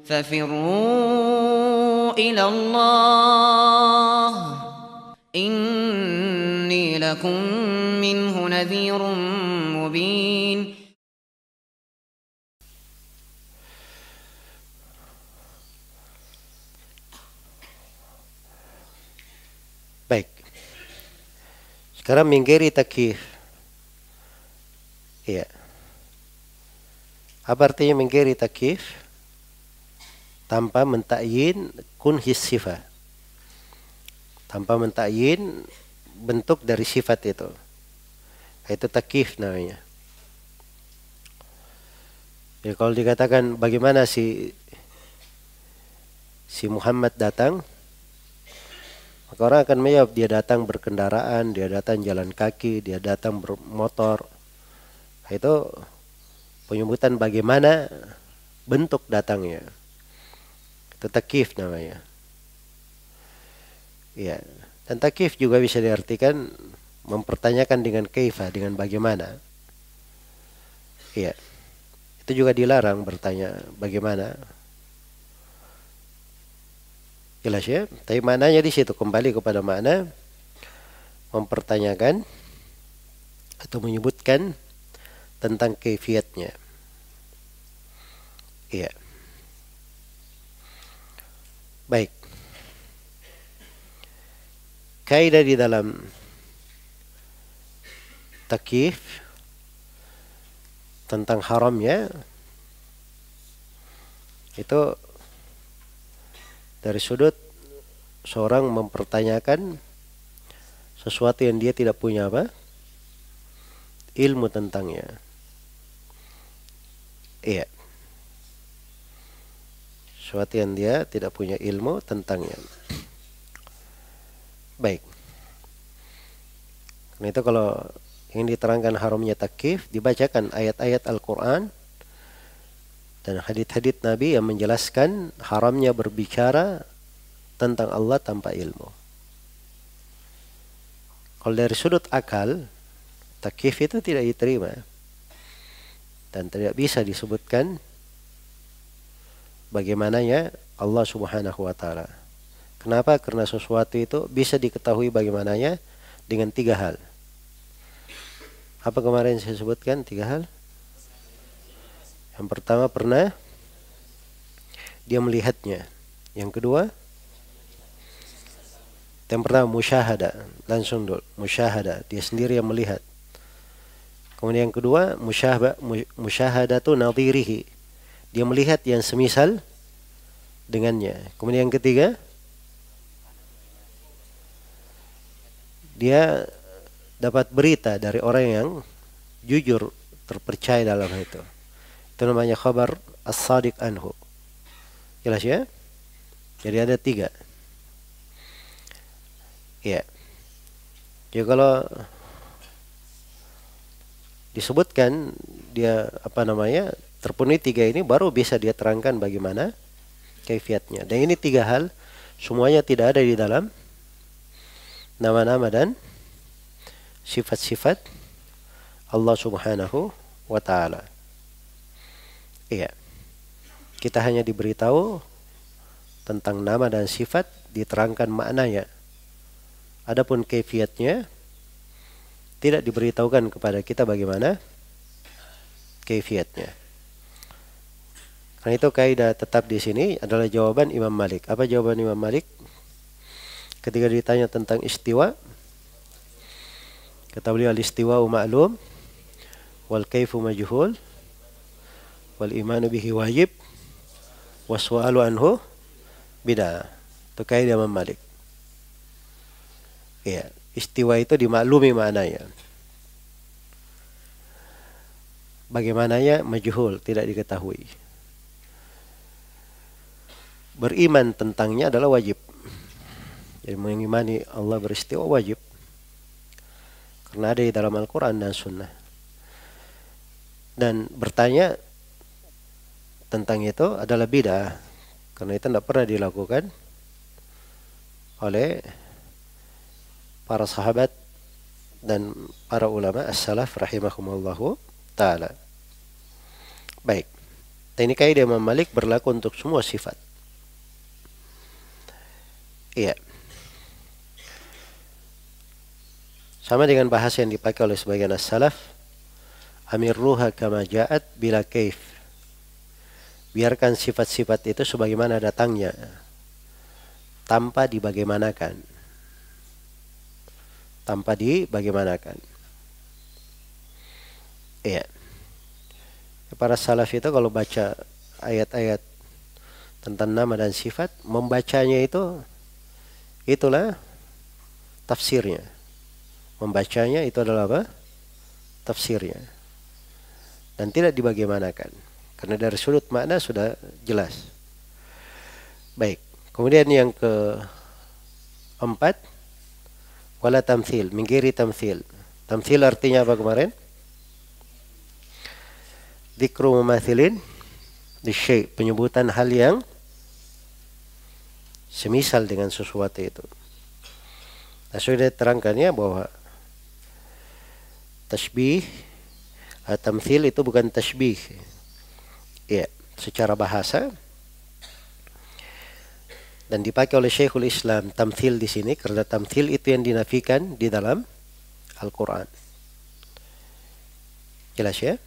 ففروا إلى الله إني لكم منه نذير مبين. Baik. Sekarang minggiri takyif. Iya. Apa artinya minggiri takyif? Tanpa mentakyin kunhis sifat. Tanpa mentakyin bentuk dari sifat itu. Itu takyif namanya. Jadi kalau dikatakan bagaimana si Muhammad datang, maka orang akan menjawab dia datang berkendaraan, dia datang jalan kaki, dia datang bermotor. Itu penyebutan bagaimana bentuk datangnya. Itu takyif namanya. Ya, dan takyif juga bisa diartikan mempertanyakan dengan kaifa, dengan bagaimana. Iya. Itu juga dilarang bertanya bagaimana. Jelas ya? Tapi maknanya di situ kembali kepada makna mempertanyakan atau menyebutkan tentang kaifiatnya. Iya. Baik. Kaidah di dalam takyif tentang haramnya itu dari sudut seorang mempertanyakan sesuatu yang dia tidak punya apa? Ilmu tentangnya. Iya. Sesuatu yang dia tidak punya ilmu tentangnya. Baik. Karena itu kalau ingin diterangkan haramnya takyif, dibacakan ayat-ayat Al-Quran dan hadits-hadits Nabi yang menjelaskan haramnya berbicara tentang Allah tanpa ilmu. Kalau dari sudut akal, takyif itu tidak diterima dan tidak bisa disebutkan bagaimananya Allah Subhanahu wa Ta'ala. Kenapa? Karena sesuatu itu bisa diketahui bagaimananya dengan 3 hal. Apa kemarin saya sebutkan 3 hal? Yang pertama pernah dia melihatnya. Yang kedua, yang pertama musyahada, langsung dulu musyahada, dia sendiri yang melihat. Kemudian yang kedua musyahadatu nadhirihi, dia melihat yang semisal dengannya. Kemudian yang ketiga, dia dapat berita dari orang yang jujur, terpercaya dalam itu. Itu namanya khabar as-sadiq anhu. Jelas ya? Jadi ada 3. Ya. Jadi kalau disebutkan dia terpenuhi 3 ini, baru bisa dia terangkan bagaimana kaifiatnya. Dan ini 3 hal semuanya tidak ada di dalam nama-nama dan sifat-sifat Allah Subhanahu wa Ta'ala. Iya. Kita hanya diberitahu tentang nama dan sifat, diterangkan maknanya. Adapun kaifiatnya tidak diberitahukan kepada kita bagaimana kaifiatnya. Karena itu kaidah tetap di sini adalah jawaban Imam Malik. Apa jawaban Imam Malik? Ketika ditanya tentang istiwa, kata beliau al-istiwa'u ma'lum wal kaifu majhul wal imanu bihi wajib wassu'alu anhu bid'ah. Itu kaidah Imam Malik. Ya, istiwa itu dimaklumi maknanya. Bagaimananya majhul, tidak diketahui. Beriman tentangnya adalah wajib. Jadi mengimani Allah beristiwa wajib. Karena ada di dalam Al-Quran dan Sunnah. Dan bertanya tentang itu adalah bid'ah. Karena itu tidak pernah dilakukan oleh para sahabat dan para ulama as-salaf rahimahumullahu ta'ala. Baik. Dan ini kaidah Imam Malik berlaku untuk semua sifat. Iya. Sama dengan bahasa yang dipakai oleh sebagian as-salaf, amirruha kama ja'at bila kaif. Biarkan sifat-sifat itu sebagaimana datangnya, tanpa dibagaimanakan. Tanpa dibagaimanakan. Iya. Para salaf itu kalau baca ayat-ayat tentang nama dan sifat, membacanya itulah tafsirnya. Membacanya itu adalah apa? Tafsirnya. Dan tidak dibagaimanakan. Karena dari sudut makna sudah jelas. Baik. Kemudian yang keempat, wala tamthil, minggiri tamthil. Tamthil artinya apa kemarin? Dzikru mumathilin lisyai', penyebutan hal yang semisal dengan sesuatu itu. Nah, sudah diterangkannya bahwa tashbih, tamthil itu bukan tashbih. Ya, secara bahasa. Dan dipakai oleh Syekhul Islam tamthil di sini karena tamthil itu yang dinafikan di dalam Al-Qur'an. Jelas ya?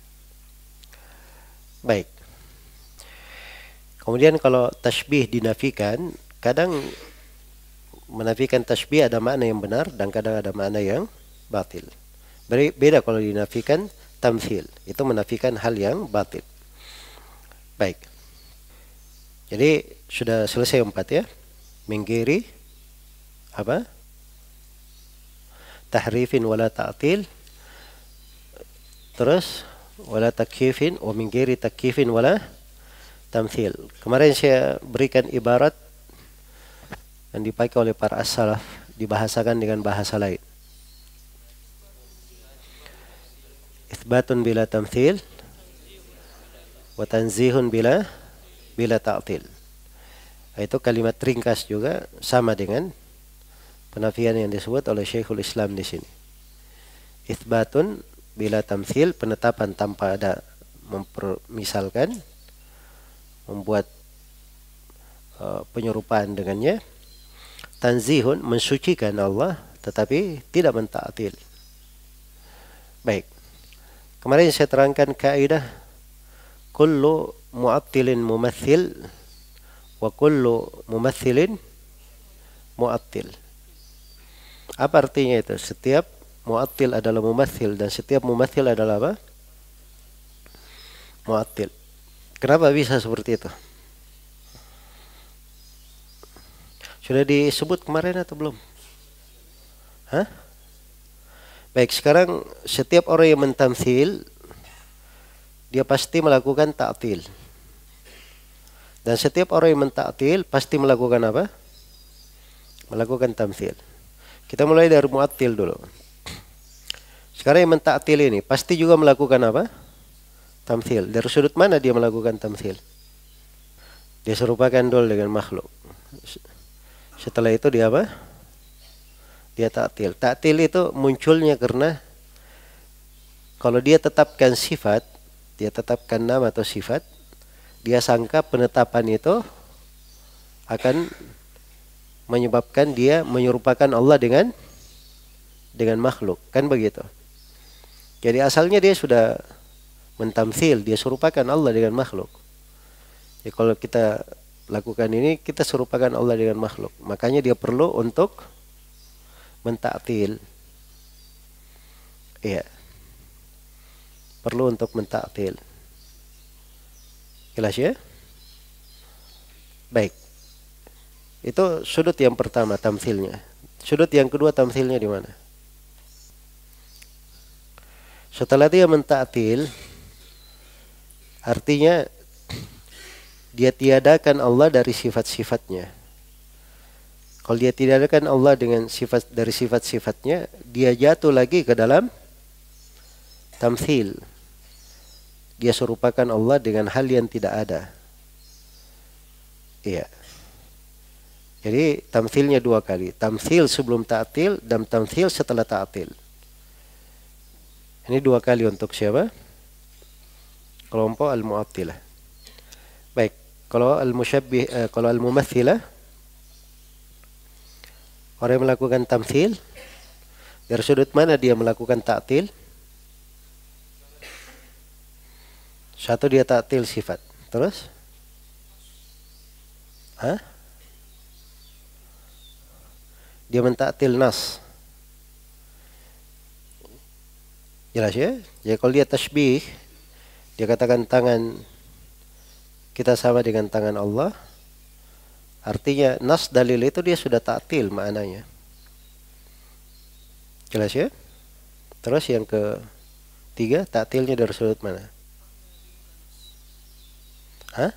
Baik. Kemudian kalau tashbih dinafikan, kadang menafikan tashbih ada makna yang benar dan kadang ada makna yang batil. Beda kalau dinafikan tamthil, itu menafikan hal yang batil. Baik. Jadi sudah selesai 4 ya. Minggiri apa? Tahrifin wala ta'til. Terus wala takyifin wa minggiri takyifin wala tamthil. Kemarin saya berikan ibarat yang dipakai oleh para as-salaf, dibahasakan dengan bahasa lain. Itsbatun bila tamthil wa tanzihun bila ta'til. Itu kalimat ringkas juga sama dengan penafian yang disebut oleh Syekhul Islam di sini. Itsbatun bila tamthil, penetapan tanpa ada mempermisalkan, membuat penyerupaan dengannya. Tanzihun, mensucikan Allah tetapi tidak menta'til. Baik. Kemarin saya terangkan kaidah kullu mu'attilin mumathil wa kullu mumathilin mu'attil. Apa artinya itu? Setiap mu'attil adalah mumathil dan setiap mumathil adalah apa? Mu'attil. Kenapa bisa seperti itu? Sudah disebut kemarin atau belum? Hah? Baik, sekarang setiap orang yang mentamthil, dia pasti melakukan ta'til. Dan setiap orang yang menta'til pasti melakukan apa? Melakukan tamthil. Kita mulai dari mu'attil dulu. Sekarang yang menta'til ini pasti juga melakukan apa? Tamthil. Dari sudut mana dia melakukan tamthil? Dia serupakan dulu dengan makhluk. Setelah itu dia apa? Dia ta'til. Ta'til itu munculnya karena kalau dia tetapkan sifat, dia tetapkan nama atau sifat, dia sangka penetapan itu akan menyebabkan dia menyerupakan Allah dengan makhluk. Kan begitu. Jadi asalnya dia sudah mentamthil, dia serupakan Allah dengan makhluk. Jadi kalau kita lakukan ini, kita serupakan Allah dengan makhluk. Makanya dia perlu untuk menta'til. Iya. Perlu untuk menta'til. Jelas ya? Baik. Itu sudut yang pertama, tamthilnya. Sudut yang kedua, tamthilnya di mana? Setelah dia menta'til, artinya dia tiadakan Allah dari sifat-sifatnya. Kalau dia tiadakan Allah dengan dari sifat-sifatnya, dia jatuh lagi ke dalam tamthil. Dia serupakan Allah dengan hal yang tidak ada. Iya. Jadi tamthilnya 2 kali. Tamthil sebelum ta'til dan tamthil setelah ta'til. Ini 2 kali untuk siapa? Kelompok al-mu'attilah. Kalau al-musyabbih, kalau al-mumathilah, orang yang melakukan tamthil, dari sudut mana dia melakukan ta'til? Satu, dia ta'til sifat. Terus? Hah? Dia mentaktil nas. Jelas ya? Jadi kalau dia tasbih, dia katakan tangan kita sama dengan tangan Allah, artinya nas dalil itu dia sudah ta'til maknanya. Jelas ya? Terus yang ketiga, ta'tilnya dari sudut mana? Hah?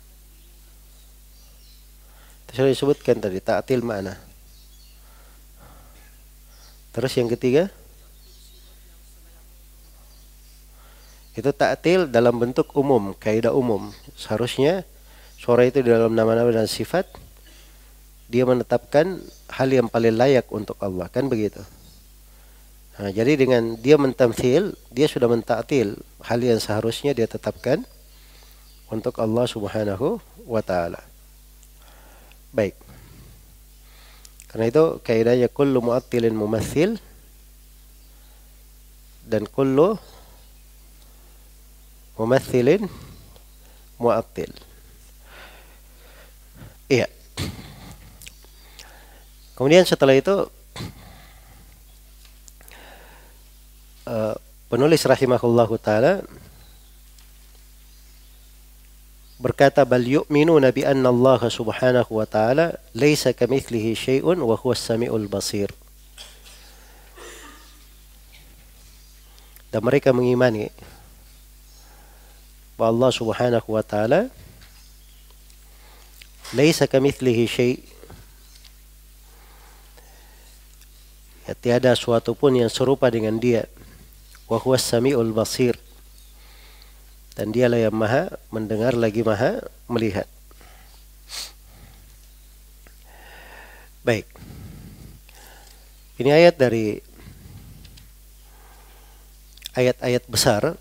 Sudah disebutkan tadi, ta'til mana? Terus yang ketiga, itu ta'til dalam bentuk umum, kaidah umum. Seharusnya suara itu di dalam nama-nama dan sifat, dia menetapkan hal yang paling layak untuk Allah, kan begitu. Nah, jadi dengan dia mentamthil, dia sudah mentaktil hal yang seharusnya dia tetapkan untuk Allah Subhanahu wa taala. Baik. Karena itu kaidahnya kullu mu'attilin mumathil dan kullu mumathilin mu'attil. Iya. Kemudian setelah itu penulis rahimahullahu taala berkata, bal yu'minuna bi anna Allah subhanahu wa ta'ala laysa kamitslihi syai'un wa huwas samiul basir. Dan mereka mengimani bahwa Allah subhanahu wa ta'ala laysa kamitslihi syai', ya, tiada suatu pun yang serupa dengan dia, wa huwas samiul basir, dan dialah yang maha mendengar lagi maha melihat. Baik. Ini ayat dari ayat-ayat besar.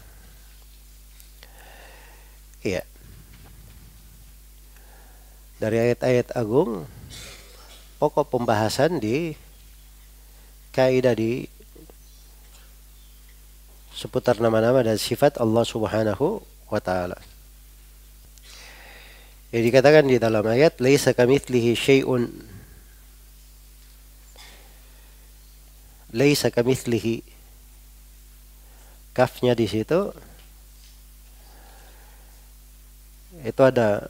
Iya. Dari ayat-ayat agung, pokok pembahasan di kaidah di seputar nama-nama dan sifat Allah Subhanahu wa taala. Jadi dikatakan di dalam ayat, laisa kamitslihi syai'un. Laisa kamitslihi. Kafnya di situ itu ada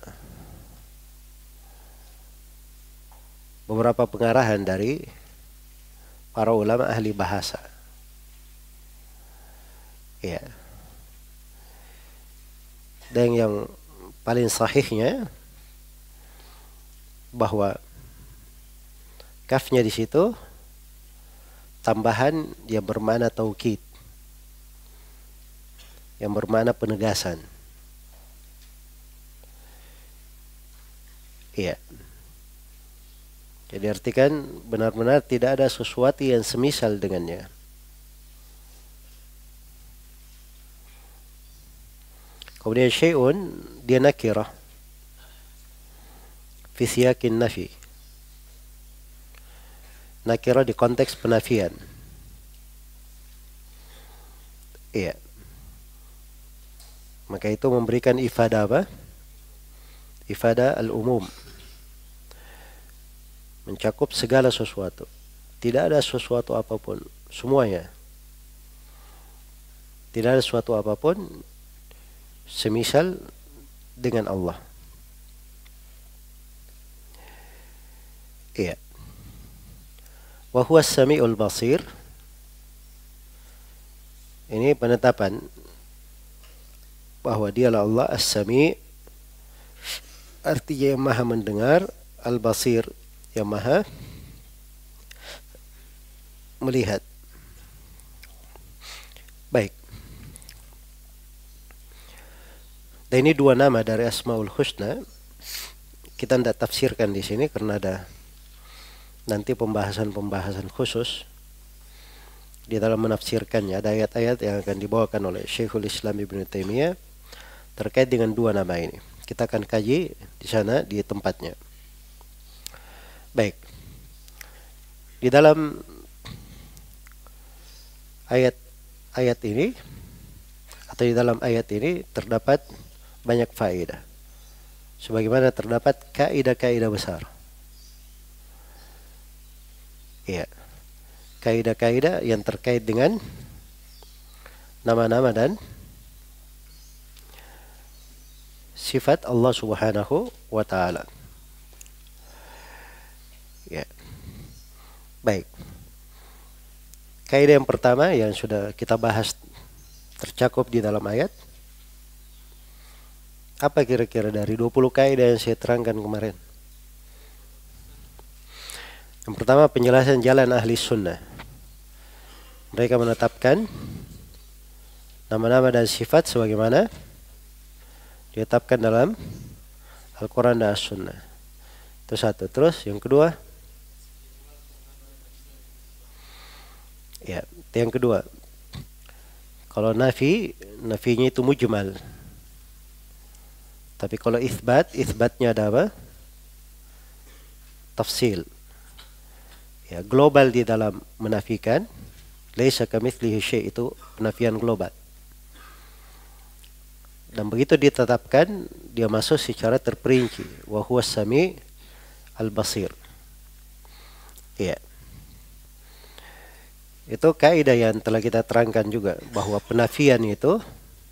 beberapa pengarahan dari para ulama ahli bahasa. Ya. Dan yang paling sahihnya bahwa kafnya di situ tambahan yang bermakna taukid, yang bermakna penegasan. Iya. Jadi artikan benar-benar tidak ada sesuatu yang semisal dengannya. Kemudian syai'un dia nakirah fi siyaqin nafi. Nakirah di konteks penafian. Iya. Maka itu memberikan ifadah apa? Ifadah al-umum. Mencakup segala sesuatu. Tidak ada sesuatu apapun, semuanya. Tidak ada sesuatu apapun semisal dengan Allah. Iya. Wa huwas samiul basir. Ini penetapan bahwa dialah Allah as-sami', artinya yang maha mendengar, al-basir, yang maha melihat. Baik. Dan ini dua nama dari Asmaul Husna. Kita tidak tafsirkan di sini karena ada nanti pembahasan-pembahasan khusus di dalam menafsirkannya. Ada ayat-ayat yang akan dibawakan oleh Syekhul Islam Ibnu Taimiyah terkait dengan dua nama ini. Kita akan kaji di sana di tempatnya. Baik. Di dalam ayat ini atau di dalam ayat ini terdapat banyak faedah. Sebagaimana terdapat kaidah-kaidah besar. Ya. Kaidah-kaidah yang terkait dengan nama-nama dan sifat Allah Subhanahu wa taala. Ya. Baik. Kaidah yang pertama yang sudah kita bahas tercakup di dalam ayat. Apa kira-kira dari 20 kaidah yang saya terangkan kemarin? Yang pertama, penjelasan jalan ahli sunnah. Mereka menetapkan nama-nama dan sifat sebagaimana ditetapkan dalam Al-Quran dan As-Sunnah. Itu satu. Terus yang kedua, ya, yang kedua, kalau nafinya itu mujmal. Tapi kalau isbatnya ada apa? Tafsil. Ya, global di dalam menafikan, laisa kamitslihi syai', itu penafian global. Dan begitu ditetapkan, dia masuk secara terperinci, wa huwas sami' al-basir. Ya. Itu kaidah yang telah kita terangkan juga, bahwa penafian itu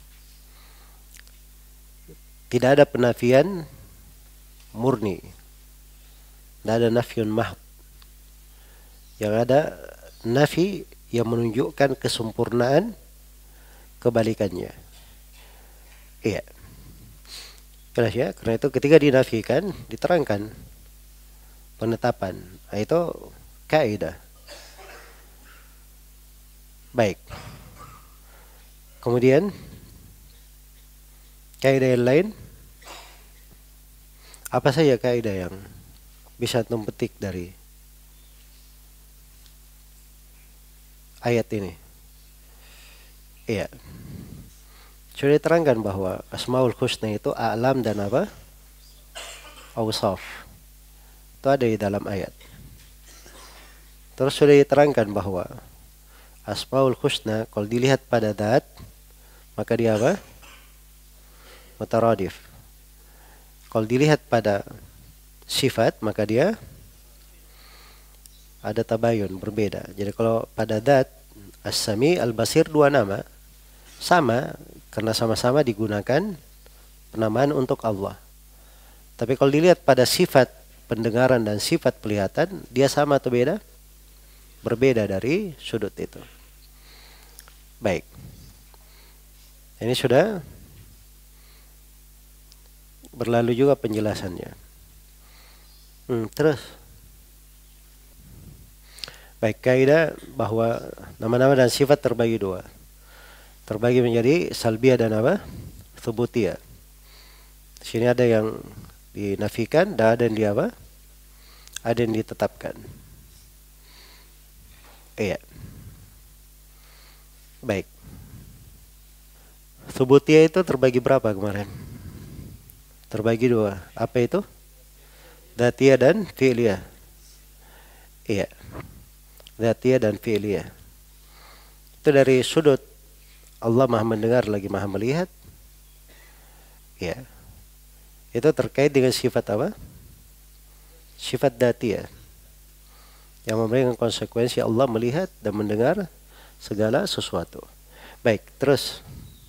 tidak ada penafian murni. Tidak ada nafyun mahd. Yang ada nafi yang menunjukkan kesempurnaan, kebalikannya. Iya. Jelas ya? Karena itu ketika dinafikan, diterangkan penetapan. Nah, itu kaidah. Baik. Kemudian kaidah yang lain, apa saja kaidah yang bisa petik dari ayat ini? Iya. Sudah diterangkan bahwa Asmaul Husna itu a'lam dan apa? Awsaf. Itu ada di dalam ayat. Terus sudah diterangkan bahwa Asmaul Husna kalau dilihat pada zat, maka dia apa? Mutaradif. Kalau dilihat pada sifat, maka dia ada tabayun, berbeda. Jadi kalau pada zat As-Sami, Al-Basir, dua nama sama karena sama-sama digunakan penamaan untuk Allah. Tapi kalau dilihat pada sifat pendengaran dan sifat penglihatan, dia sama atau beda? Berbeda dari sudut itu. Baik. Ini sudah berlalu juga penjelasannya. Terus. Baik, kaidah bahwa nama-nama dan sifat terbagi dua. Terbagi menjadi salbiyah dan apa? Thubutiyah. Di sini ada yang dinafikan dan ada yang di apa? Ada yang ditetapkan. Iya. Baik. Thubutiyah itu terbagi berapa kemarin? Terbagi dua. Apa itu? Dzatiyah dan fi'liyah. Iya. Dzatiyah dan fi'liyah. Itu dari sudut Allah Maha mendengar lagi Maha melihat. Ya. Itu terkait dengan sifat apa? Sifat dzatiyah. Yang memberikan konsekuensi Allah melihat dan mendengar segala sesuatu. Baik, terus.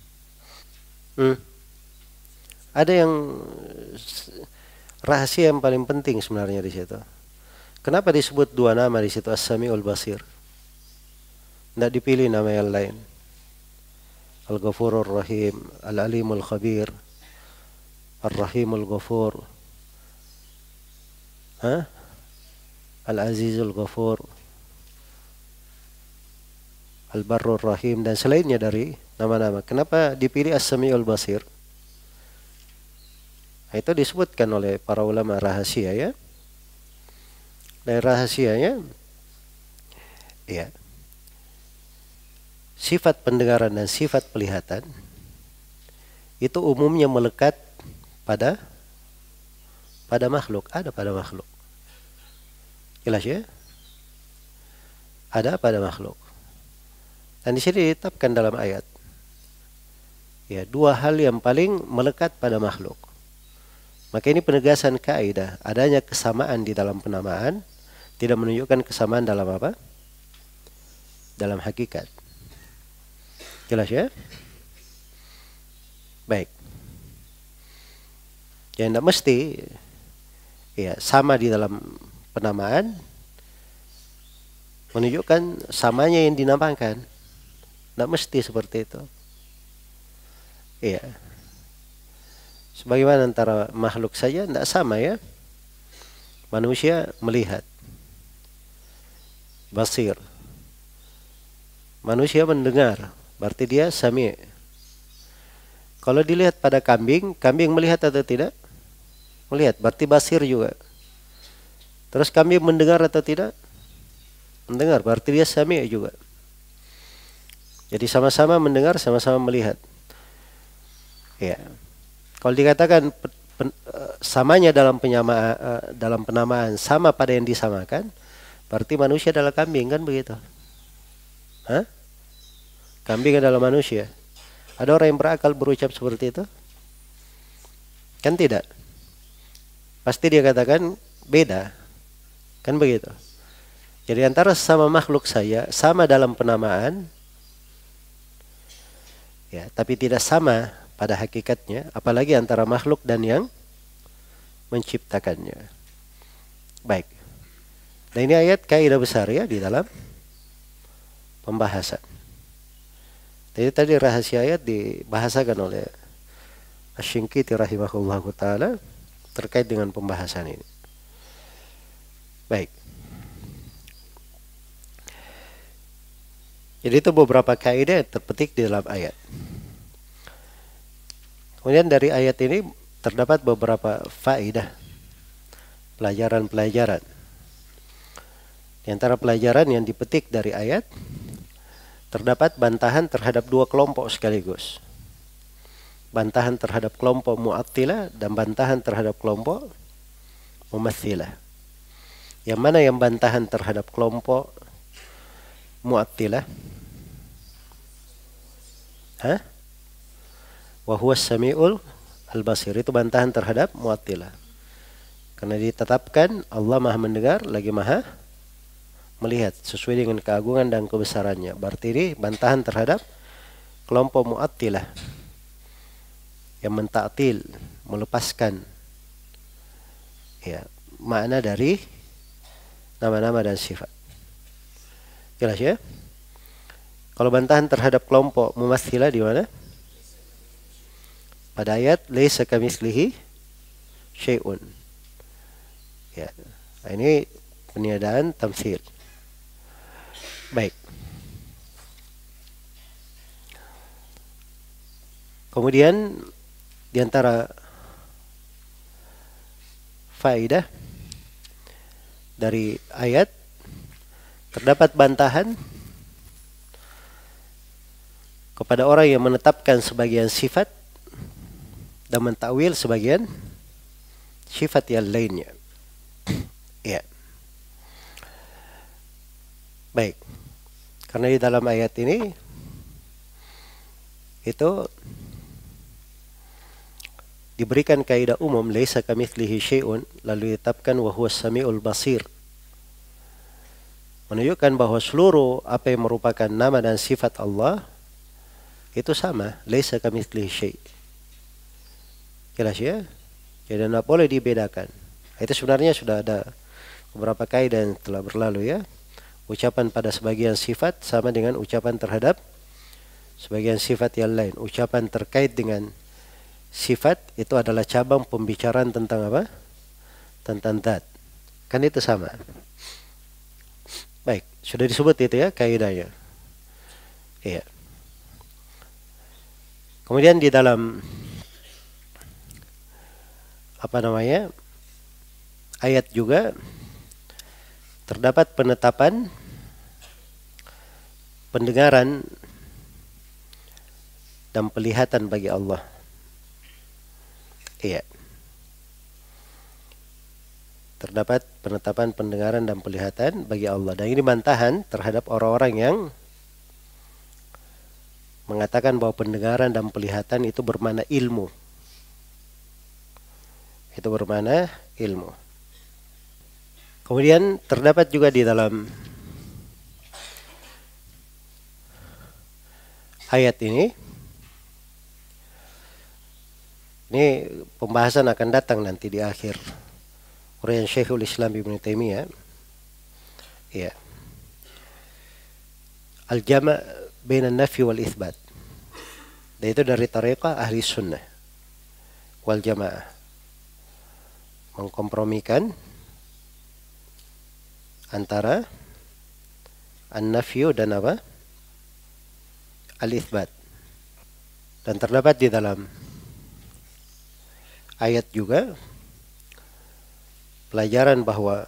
Ada yang rahasia yang paling penting sebenarnya di situ. Kenapa disebut dua nama di situ, As-Sami'ul Basir? Tidak dipilih nama yang lain. Al-Ghafurur Rahim, Al-Alimul Khabir, Ar-Rahimul Ghafur, Al-Azizul Ghafur, Al-Barrur Rahim, dan selainnya dari nama-nama. Kenapa dipilih As-Sami'ul Basir? Nah, itu disebutkan oleh para ulama rahasia ya. Dan rahasianya, ya, sifat pendengaran dan sifat penglihatan itu umumnya melekat pada makhluk, ada pada makhluk. Jelas ya? Ada pada makhluk. Dan di sini ditetapkan dalam ayat. Ya, dua hal yang paling melekat pada makhluk. Maka ini penegasan kaidah, adanya kesamaan di dalam penamaan tidak menunjukkan kesamaan dalam apa? Dalam hakikat. Jelas ya? Baik. Ya, tidak mesti ya sama di dalam penamaan menunjukkan samanya yang dinamakan. Tidak mesti seperti itu. Iya. Sebagaimana antara makhluk saja tidak sama ya. Manusia melihat, basir. Manusia mendengar, berarti dia sami'. Kalau dilihat pada kambing, kambing melihat atau tidak? Melihat, berarti basir juga. Terus kambing mendengar atau tidak? Mendengar, berarti dia sami' juga. Jadi sama-sama mendengar, sama-sama melihat. Ya. Kalau dikatakan samanya dalam penamaan sama pada yang disamakan, berarti manusia adalah kambing, kan begitu? Hah? Kambing adalah manusia. Ada orang yang berakal berucap seperti itu? Kan tidak. Pasti dia katakan beda. Kan begitu? Jadi antara sama makhluk saya, sama dalam penamaan, ya, tapi tidak sama pada hakikatnya, apalagi antara makhluk dan yang menciptakannya. Baik. Nah, ini ayat kaidah besar ya di dalam pembahasan. Jadi tadi rahasia ayat dibahasakan oleh Asy-Shinqiti rahimahullahu taala terkait dengan pembahasan ini. Baik. Jadi itu beberapa kaidah yang terpetik di dalam ayat. Kemudian dari ayat ini terdapat beberapa faedah, pelajaran-pelajaran. Di antara pelajaran yang dipetik dari ayat, terdapat bantahan terhadap dua kelompok sekaligus. Bantahan terhadap kelompok Mu'attilah dan bantahan terhadap kelompok Mumatsilah. Yang mana yang bantahan terhadap kelompok Mu'attilah? Wa huwas sami'ul al-basir, itu bantahan terhadap Mu'attilah. Karena ditetapkan Allah Maha mendengar lagi Maha melihat sesuai dengan keagungan dan kebesarannya. Berarti ini bantahan terhadap kelompok Mu'attilah yang mentaktil, melepaskan ya makna dari nama-nama dan sifat. Jelas ya? Kalau bantahan terhadap kelompok Mumatsilah di mana? Pada ayat laisa kamitslihi syai'un. Ya. Nah, ini peniadaan tamtsil. Baik. Kemudian di antara faedah dari ayat terdapat bantahan kepada orang yang menetapkan sebagian sifat dan mentakwil sebagian sifat yang lainnya. Ya. Baik. Karena di dalam ayat ini itu diberikan kaidah umum laisa kamitslihi syai'un, lalu ditetapkan wa huwas samiul basir. Menunjukkan bahwa seluruh apa yang merupakan nama dan sifat Allah itu sama, laisa kamitslihi syai'. Jelas ya? Jadi tidak boleh dibedakan. Itu sebenarnya sudah ada beberapa kaidah yang telah berlalu ya. Ucapan pada sebagian sifat sama dengan ucapan terhadap sebagian sifat yang lain. Ucapan terkait dengan sifat itu adalah cabang pembicaraan tentang apa? Tentang zat. Kan itu sama. Baik, sudah disebut itu ya kaidahnya. Iya. Kemudian di dalam ayat juga terdapat penetapan pendengaran dan penglihatan bagi Allah. Iya. terdapat penetapan pendengaran dan penglihatan bagi Allah. Dan ini bantahan terhadap orang-orang yang mengatakan bahwa pendengaran dan penglihatan itu bermakna ilmu. Itu bermakna ilmu. Kemudian terdapat juga di dalam ayat ini pembahasan akan datang nanti di akhir uraian Syekhul Islam Ibnu Taimiyah. Ya. Al-jama' baina an-nafi wal itsbat. Dan itu dari tariqah ahli sunnah wal jamaah. Mengkompromikan antara an-nafyu dan apa? Al-itsbat. Dan terdapat di dalam ayat juga pelajaran bahwa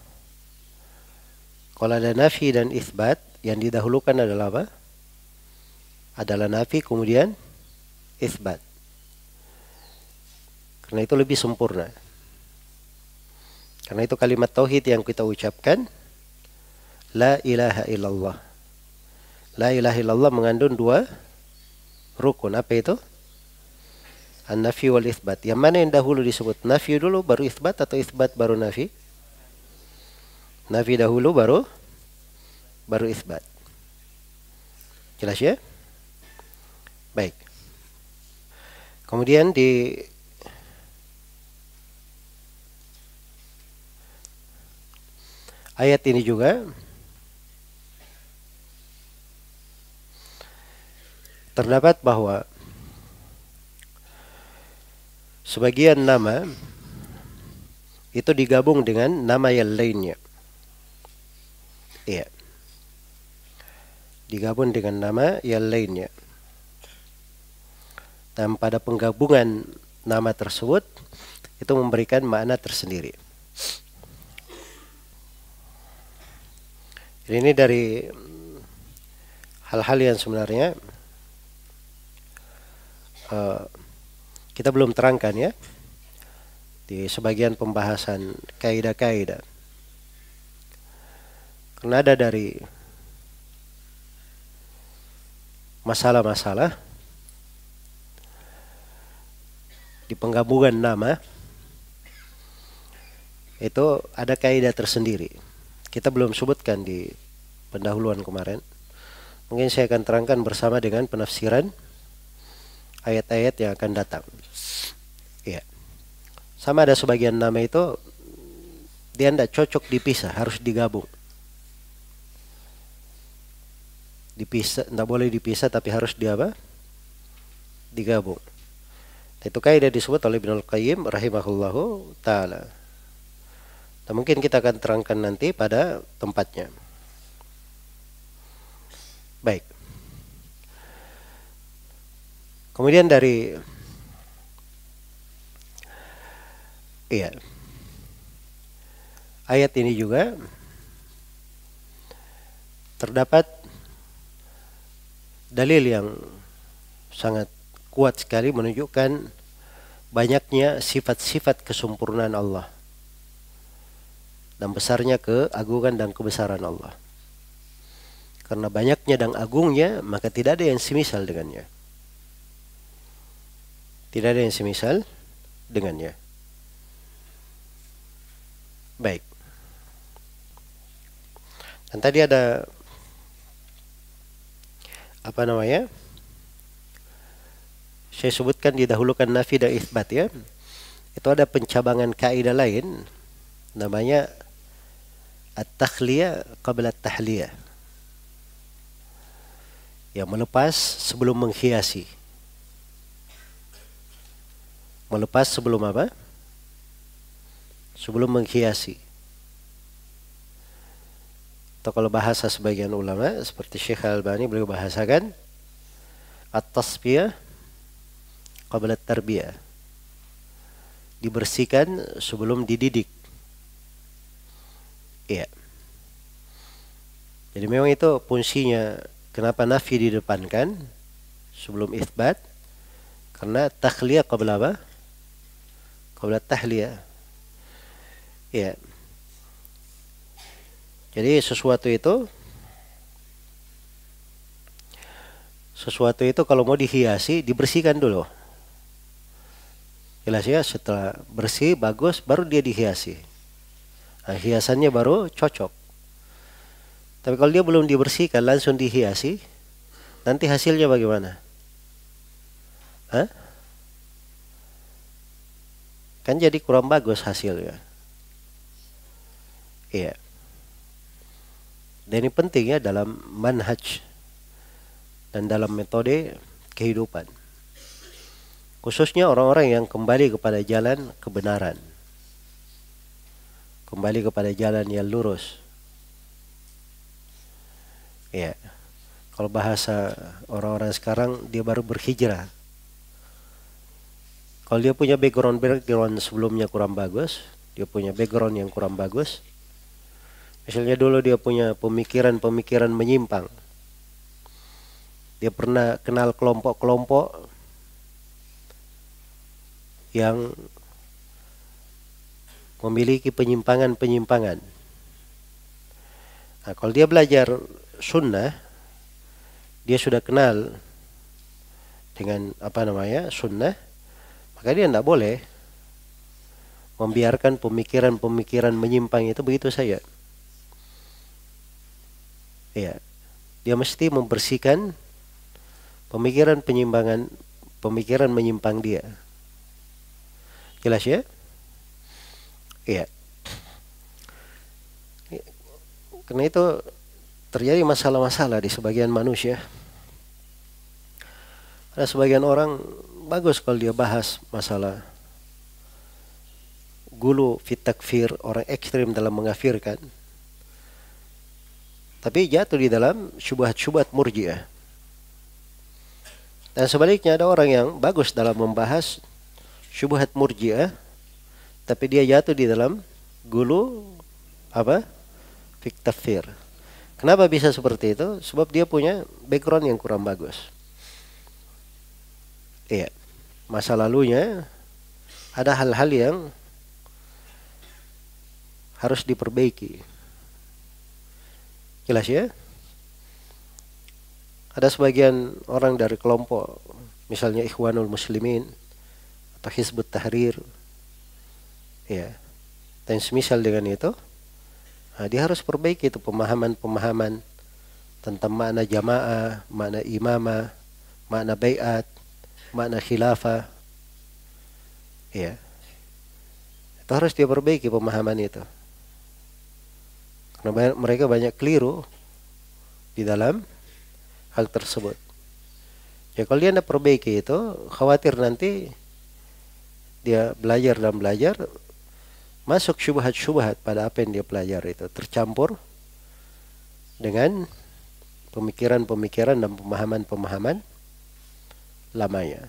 kalau ada nafi dan itsbat, yang didahulukan adalah apa? Adalah nafi kemudian itsbat. Karena itu lebih sempurna. Karena itu kalimat tauhid yang kita ucapkan, la ilaha illallah. La ilaha illallah mengandung dua rukun. Apa itu? An-nafi wal itsbat. Yang mana yang dahulu disebut? Nafi dulu baru itsbat atau itsbat baru nafi? Nafi dahulu baru itsbat. Jelas ya? Baik. Kemudian di ayat ini juga terdapat bahwa sebagian nama itu digabung dengan nama yang lainnya. Iya. Digabung dengan nama yang lainnya. Dan pada penggabungan nama tersebut itu memberikan makna tersendiri. Ini dari hal-hal yang sebenarnya kita belum terangkan ya di sebagian pembahasan kaidah-kaidah. Karena ada dari masalah-masalah di penggabungan nama itu ada kaidah tersendiri. Kita belum sebutkan di pendahuluan kemarin. Mungkin saya akan terangkan bersama dengan penafsiran ayat-ayat yang akan datang. Ya. Sama ada sebagian nama itu dia tidak cocok dipisah, harus digabung. Dipisah, tidak boleh dipisah tapi harus digabung. Itu kaidah disebut oleh Ibnu Al-Qayyim rahimahullahu taala. Dan mungkin kita akan terangkan nanti pada tempatnya. Baik. Kemudian dari ayat ini juga terdapat dalil yang sangat kuat sekali menunjukkan banyaknya sifat-sifat kesempurnaan Allah dan besarnya keagungan dan kebesaran Allah. Karena banyaknya dan agungnya, maka tidak ada yang semisal dengannya. Tidak ada yang semisal dengannya. Baik. Dan tadi ada saya sebutkan didahulukan nafi dan itsbat ya. Itu ada pencabangan kaidah lain namanya at-takhliyah qabla at-tahliyah. Yang melepas sebelum menghiasi. Melepas sebelum apa? Sebelum menghiasi. Atau kalau bahasa sebagian ulama seperti Syekh Al-Albani beliau bahasakan at-tasfiyah qabla at-tarbiyah. Dibersihkan sebelum dididik. Iya. Jadi memang itu fungsinya kenapa nafi didepankan sebelum itsbat? Karena takhliyah qabla apa? Qabla tahliyah. Ya. Jadi sesuatu itu kalau mau dihiasi dibersihkan dulu. Jelas ya, setelah bersih bagus baru dia dihiasi. Nah, hiasannya baru cocok. Tapi kalau dia belum dibersihkan langsung dihiasi, nanti hasilnya bagaimana? Hah? Kan jadi kurang bagus hasilnya. Iya. Dan ini penting ya dalam manhaj dan dalam metode kehidupan. Khususnya orang-orang yang kembali kepada jalan kebenaran. Kembali kepada jalan yang lurus. Ya. Kalau bahasa orang-orang sekarang, dia baru berhijrah. Kalau dia punya background sebelumnya kurang bagus, dia punya background yang kurang bagus. Misalnya dulu dia punya pemikiran-pemikiran menyimpang. Dia pernah kenal kelompok-kelompok yang memiliki penyimpangan-penyimpangan. Nah, kalau dia belajar sunnah, dia sudah kenal dengan sunnah, maka dia tidak boleh membiarkan pemikiran-pemikiran menyimpang itu begitu saja. Ya, dia mesti membersihkan pemikiran menyimpang dia. Jelas ya? Iya. Karena itu terjadi masalah-masalah di sebagian manusia. Ada sebagian orang bagus kalau dia bahas masalah gulu fit takfir, orang ekstrim dalam mengafirkan. Tapi jatuh di dalam syubhat-syubhat murji'ah. Dan sebaliknya ada orang yang bagus dalam membahas syubhat murji'ah, tapi dia jatuh di dalam gulu fit takfir. Kenapa bisa seperti itu? Sebab dia punya background yang kurang bagus. Iya, masa lalunya ada hal-hal yang harus diperbaiki. Jelas ya? Ada sebagian orang dari kelompok, misalnya Ikhwanul Muslimin atau Hizbut Tahrir, ya, dan semisal dengan itu, dia harus perbaiki itu pemahaman-pemahaman tentang makna jamaah, makna imamah, makna bai'at, makna khilafah, ya, itu harus dia perbaiki pemahaman itu, karena mereka banyak keliru di dalam hal tersebut. Ya, kalau dia tidak perbaiki itu, khawatir nanti dia belajar masuk syubhat-syubhat pada apa yang dia pelajari itu, tercampur dengan pemikiran-pemikiran dan pemahaman-pemahaman lamanya.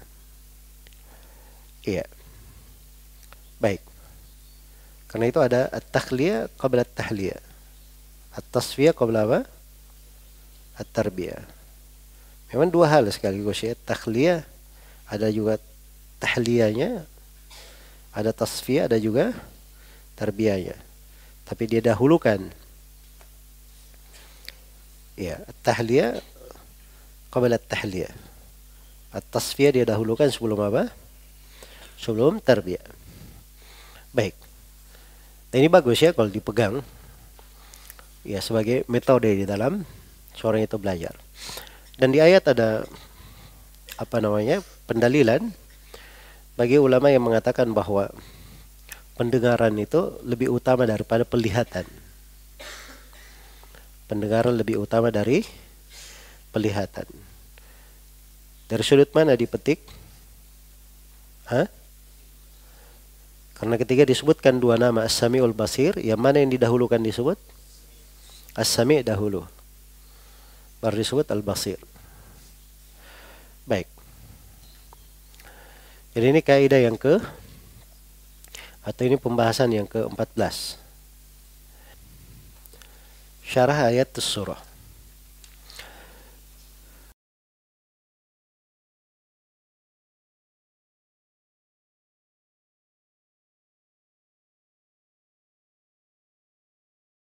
Iya. Baik. Karena itu ada at-takhliyah qabla at-tahliyah. At-tasfiyah qabla apa? At-tarbiyah. Memang dua hal sekaligus ya. Takhliyah ada juga tahliyahnya, ada tasfiyah, ada juga tarbiyahnya. Tapi dia dahulukan. Ya, tahliyah qabla at-tahliyah. At-tasfiyah dia dahulukan sebelum apa? Sebelum tarbiyah. Baik. Dan ini bagus ya kalau dipegang. Ya, sebagai metode di dalam seorang itu belajar. Dan di ayat ada pendalilan bagi ulama yang mengatakan bahwa pendengaran itu lebih utama daripada penglihatan. Pendengaran lebih utama dari penglihatan. Dari sudut mana dipetik? Karena ketika disebutkan dua nama As-Sami'ul Basir, yang mana yang didahulukan disebut? As-Sami' dahulu, baru disebut Al-Basir. Baik. Jadi ini kaidah atau ini pembahasan yang ke-14. Syarah ayat surah.